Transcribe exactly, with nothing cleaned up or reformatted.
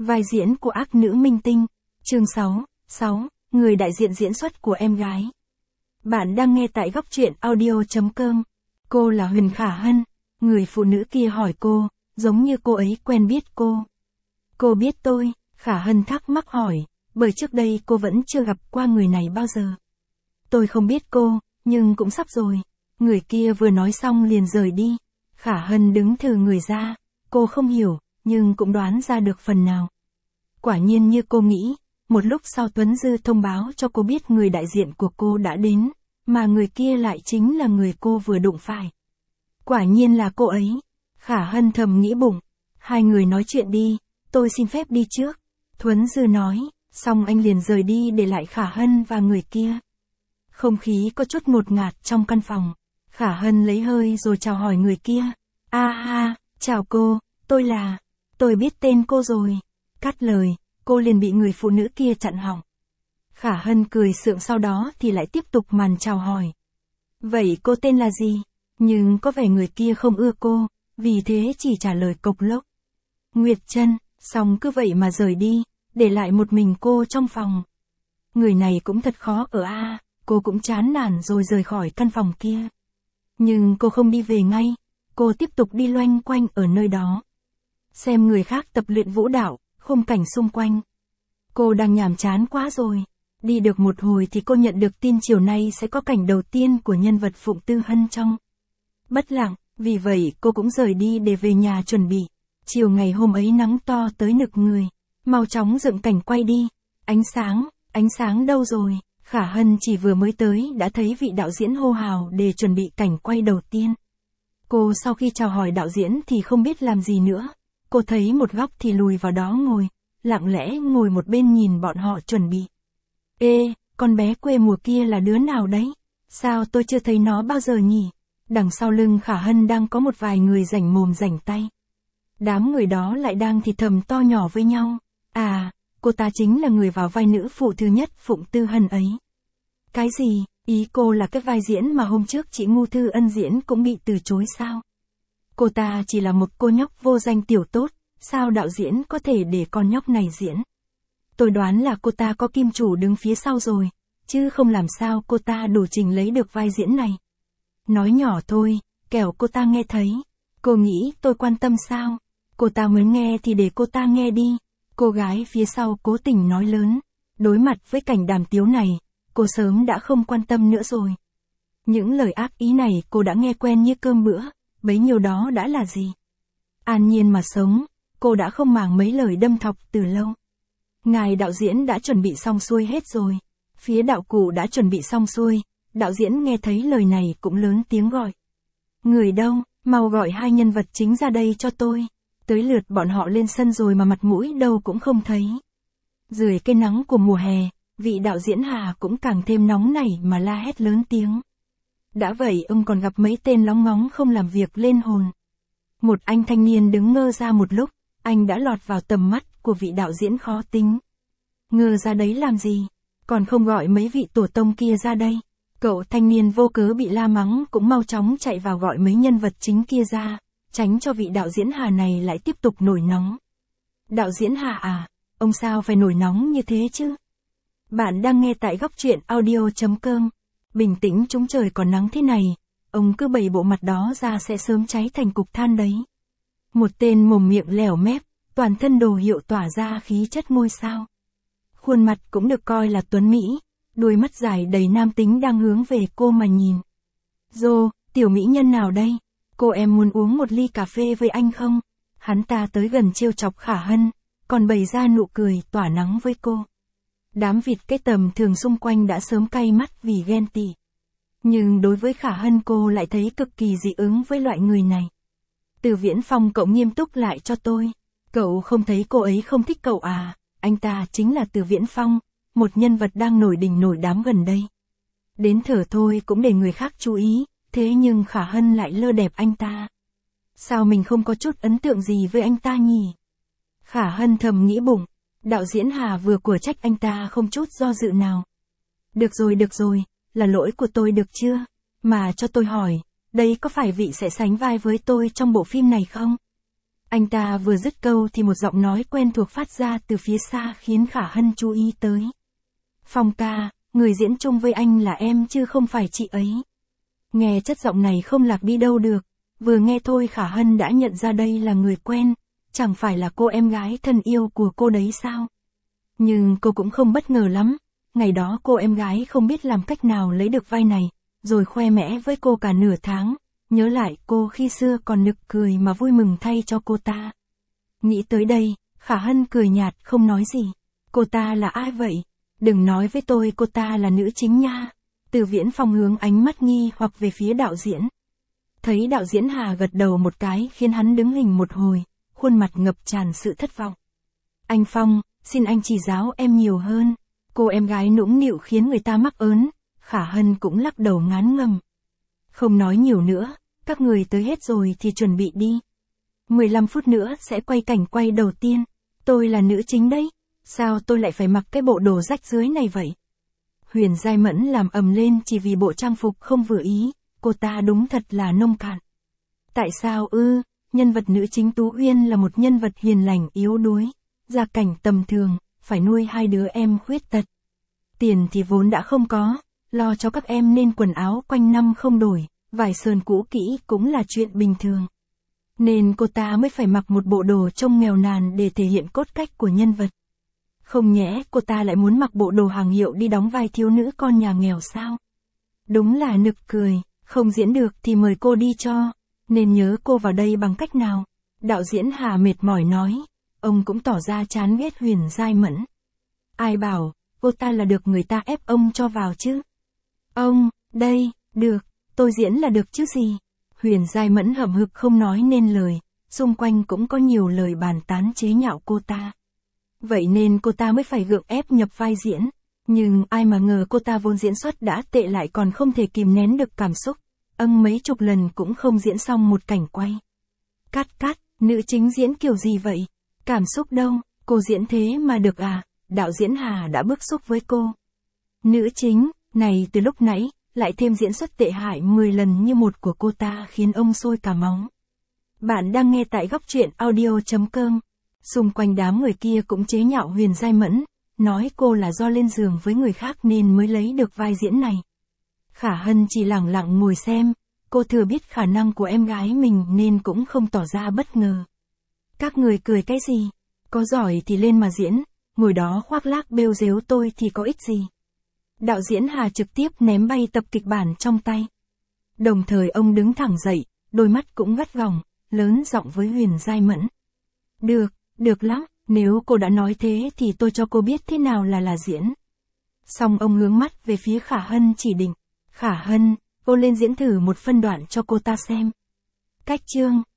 Vai diễn của ác nữ minh tinh. Chương sáu, sáu, người đại diện diễn xuất của em gái. Bạn đang nghe tại góc truyện audio chấm com. Cô là Huyền Khả Hân. Người phụ nữ kia hỏi cô, giống như cô ấy quen biết cô. Cô biết tôi, Khả Hân thắc mắc hỏi, bởi trước đây cô vẫn chưa gặp qua người này bao giờ. Tôi không biết cô, nhưng cũng sắp rồi. Người kia vừa nói xong liền rời đi. Khả Hân đứng thừ người ra, cô không hiểu, nhưng cũng đoán ra được phần nào. Quả nhiên như cô nghĩ, một lúc sau Tuấn Dư thông báo cho cô biết người đại diện của cô đã đến, mà người kia lại chính là người cô vừa đụng phải. Quả nhiên là cô ấy. Khả Hân thầm nghĩ bụng. Hai người nói chuyện đi, tôi xin phép đi trước. Tuấn Dư nói, xong anh liền rời đi để lại Khả Hân và người kia. Không khí có chút ngột ngạt trong căn phòng. Khả Hân lấy hơi rồi chào hỏi người kia. A ha, chào cô, tôi là, tôi biết tên cô rồi. Cắt lời, cô liền bị người phụ nữ kia chặn họng. Khả Hân cười sượng, sau đó thì lại tiếp tục màn chào hỏi. Vậy cô tên là gì? Nhưng có vẻ người kia không ưa cô, vì thế chỉ trả lời cộc lốc. Nguyệt Trân, xong cứ vậy mà rời đi, để lại một mình cô trong phòng. Người này cũng thật khó ở a, cô cũng chán nản rồi rời khỏi căn phòng kia. Nhưng cô không đi về ngay, cô tiếp tục đi loanh quanh ở nơi đó. Xem người khác tập luyện vũ đạo, khung cảnh xung quanh. Cô đang nhàm chán quá rồi. Đi được một hồi thì cô nhận được tin chiều nay sẽ có cảnh đầu tiên của nhân vật Phụng Tư Hân trong Bất Lặng, vì vậy cô cũng rời đi để về nhà chuẩn bị. Chiều ngày hôm ấy nắng to tới nực người. Mau chóng dựng cảnh quay đi. Ánh sáng, ánh sáng đâu rồi? Khả Hân chỉ vừa mới tới đã thấy vị đạo diễn hô hào để chuẩn bị cảnh quay đầu tiên. Cô sau khi chào hỏi đạo diễn thì không biết làm gì nữa. Cô thấy một góc thì lùi vào đó ngồi, lặng lẽ ngồi một bên nhìn bọn họ chuẩn bị. Ê, con bé quê mùa kia là đứa nào đấy? Sao tôi chưa thấy nó bao giờ nhỉ? Đằng sau lưng Khả Hân đang có một vài người rảnh mồm rảnh tay. Đám người đó lại đang thì thầm to nhỏ với nhau. À, cô ta chính là người vào vai nữ phụ thứ nhất Phụng Tư Hân ấy. Cái gì? Ý cô là cái vai diễn mà hôm trước chị Ngu Thư Ân diễn cũng bị từ chối sao? Cô ta chỉ là một cô nhóc vô danh tiểu tốt, sao đạo diễn có thể để con nhóc này diễn? Tôi đoán là cô ta có kim chủ đứng phía sau rồi, chứ không làm sao cô ta đủ trình lấy được vai diễn này. Nói nhỏ thôi, kẻo cô ta nghe thấy. Cô nghĩ tôi quan tâm sao? Cô ta muốn nghe thì để cô ta nghe đi. Cô gái phía sau cố tình nói lớn. Đối mặt với cảnh đàm tiếu này, cô sớm đã không quan tâm nữa rồi. Những lời ác ý này cô đã nghe quen như cơm bữa, bấy nhiêu đó đã là gì? An nhiên mà sống, cô đã không màng mấy lời đâm thọc từ lâu. Ngài đạo diễn đã chuẩn bị xong xuôi hết rồi. Phía đạo cụ đã chuẩn bị xong xuôi, đạo diễn nghe thấy lời này cũng lớn tiếng gọi. Người đâu, mau gọi hai nhân vật chính ra đây cho tôi. Tới lượt bọn họ lên sân rồi mà mặt mũi đâu cũng không thấy. Dưới cái nắng của mùa hè, vị đạo diễn Hà cũng càng thêm nóng nảy mà la hét lớn tiếng. Đã vậy ông còn gặp mấy tên lóng ngóng không làm việc lên hồn. Một anh thanh niên đứng ngơ ra một lúc, anh đã lọt vào tầm mắt của vị đạo diễn khó tính. Ngơ ra đấy làm gì? Còn không gọi mấy vị tổ tông kia ra đây. Cậu thanh niên vô cớ bị la mắng cũng mau chóng chạy vào gọi mấy nhân vật chính kia ra, tránh cho vị đạo diễn Hà này lại tiếp tục nổi nóng. Đạo diễn Hà à, ông sao phải nổi nóng như thế chứ? Bạn đang nghe tại góc truyện audio chấm com. Bình tĩnh, chúng trời còn nắng thế này, ông cứ bày bộ mặt đó ra sẽ sớm cháy thành cục than đấy. Một tên mồm miệng lẻo mép, toàn thân đồ hiệu tỏa ra khí chất ngôi sao. Khuôn mặt cũng được coi là tuấn mỹ, đuôi mắt dài đầy nam tính đang hướng về cô mà nhìn. Dô, tiểu mỹ nhân nào đây? Cô em muốn uống một ly cà phê với anh không? Hắn ta tới gần trêu chọc Khả Hân, còn bày ra nụ cười tỏa nắng với cô. Đám vịt cái tầm thường xung quanh đã sớm cay mắt vì ghen tị. Nhưng đối với Khả Hân cô lại thấy cực kỳ dị ứng với loại người này. Từ Viễn Phong, cậu nghiêm túc lại cho tôi. Cậu không thấy cô ấy không thích cậu à? Anh ta chính là Từ Viễn Phong, một nhân vật đang nổi đình nổi đám gần đây. Đến thở thôi cũng để người khác chú ý, thế nhưng Khả Hân lại lơ đẹp anh ta. Sao mình không có chút ấn tượng gì với anh ta nhỉ? Khả Hân thầm nghĩ bụng, đạo diễn Hà vừa của trách anh ta không chút do dự nào. Được rồi được rồi, là lỗi của tôi được chưa? Mà cho tôi hỏi, đây có phải vị sẽ sánh vai với tôi trong bộ phim này không? Anh ta vừa dứt câu thì một giọng nói quen thuộc phát ra từ phía xa khiến Khả Hân chú ý tới. Phong ca, người diễn chung với anh là em chứ không phải chị ấy. Nghe chất giọng này không lạc đi đâu được, vừa nghe thôi Khả Hân đã nhận ra đây là người quen, chẳng phải là cô em gái thân yêu của cô đấy sao? Nhưng cô cũng không bất ngờ lắm, ngày đó cô em gái không biết làm cách nào lấy được vai này, rồi khoe mẽ với cô cả nửa tháng, nhớ lại cô khi xưa còn nực cười mà vui mừng thay cho cô ta. Nghĩ tới đây, Khả Hân cười nhạt không nói gì. Cô ta là ai vậy? Đừng nói với tôi cô ta là nữ chính nha. Từ Viễn Phong hướng ánh mắt nghi hoặc về phía đạo diễn. Thấy đạo diễn Hà gật đầu một cái khiến hắn đứng hình một hồi, khuôn mặt ngập tràn sự thất vọng. Anh Phong, xin anh chỉ giáo em nhiều hơn. Cô em gái nũng nịu khiến người ta mắc ớn, Khả Hân cũng lắc đầu ngán ngầm. Không nói nhiều nữa, các người tới hết rồi thì chuẩn bị đi. mười lăm phút nữa sẽ quay cảnh quay đầu tiên. Tôi là nữ chính đấy, sao tôi lại phải mặc cái bộ đồ rách rưới này vậy? Huyền Giai Mẫn làm ầm lên chỉ vì bộ trang phục không vừa ý, cô ta đúng thật là nông cạn. Tại sao ư, nhân vật nữ chính Tú Uyên là một nhân vật hiền lành yếu đuối, gia cảnh tầm thường, phải nuôi hai đứa em khuyết tật. Tiền thì vốn đã không có, lo cho các em nên quần áo quanh năm không đổi, vải sờn cũ kỹ cũng là chuyện bình thường. Nên cô ta mới phải mặc một bộ đồ trông nghèo nàn để thể hiện cốt cách của nhân vật. Không nhẽ cô ta lại muốn mặc bộ đồ hàng hiệu đi đóng vai thiếu nữ con nhà nghèo sao? Đúng là nực cười, không diễn được thì mời cô đi cho, nên nhớ cô vào đây bằng cách nào? Đạo diễn Hà mệt mỏi nói, ông cũng tỏ ra chán ghét Huyền Giai Mẫn. Ai bảo, cô ta là được người ta ép ông cho vào chứ? Ông, đây, được, tôi diễn là được chứ gì? Huyền Giai Mẫn hậm hực không nói nên lời, xung quanh cũng có nhiều lời bàn tán chế nhạo cô ta. Vậy nên cô ta mới phải gượng ép nhập vai diễn. Nhưng ai mà ngờ cô ta vốn diễn xuất đã tệ lại còn không thể kìm nén được cảm xúc. Âng mấy chục lần cũng không diễn xong một cảnh quay. Cắt cắt, nữ chính diễn kiểu gì vậy? Cảm xúc đâu, cô diễn thế mà được à? Đạo diễn Hà đã bức xúc với cô. Nữ chính, này từ lúc nãy, lại thêm diễn xuất tệ hại mười lần như một của cô ta khiến ông sôi cả máu. Bạn đang nghe tại góc truyện audio chấm com. Xung quanh đám người kia cũng chế nhạo Huyền Giai Mẫn, nói cô là do lên giường với người khác nên mới lấy được vai diễn này. Khả Hân chỉ lặng lặng ngồi xem, cô thừa biết khả năng của em gái mình nên cũng không tỏ ra bất ngờ. Các người cười cái gì? Có giỏi thì lên mà diễn, ngồi đó khoác lác bêu dếu tôi thì có ích gì? Đạo diễn Hà trực tiếp ném bay tập kịch bản trong tay. Đồng thời ông đứng thẳng dậy, đôi mắt cũng gắt gỏng, lớn giọng với Huyền Giai Mẫn. Được, được lắm, nếu cô đã nói thế thì tôi cho cô biết thế nào là là diễn. Xong ông hướng mắt về phía Khả Hân chỉ định. Khả Hân, cô lên diễn thử một phân đoạn cho cô ta xem. Cách chương.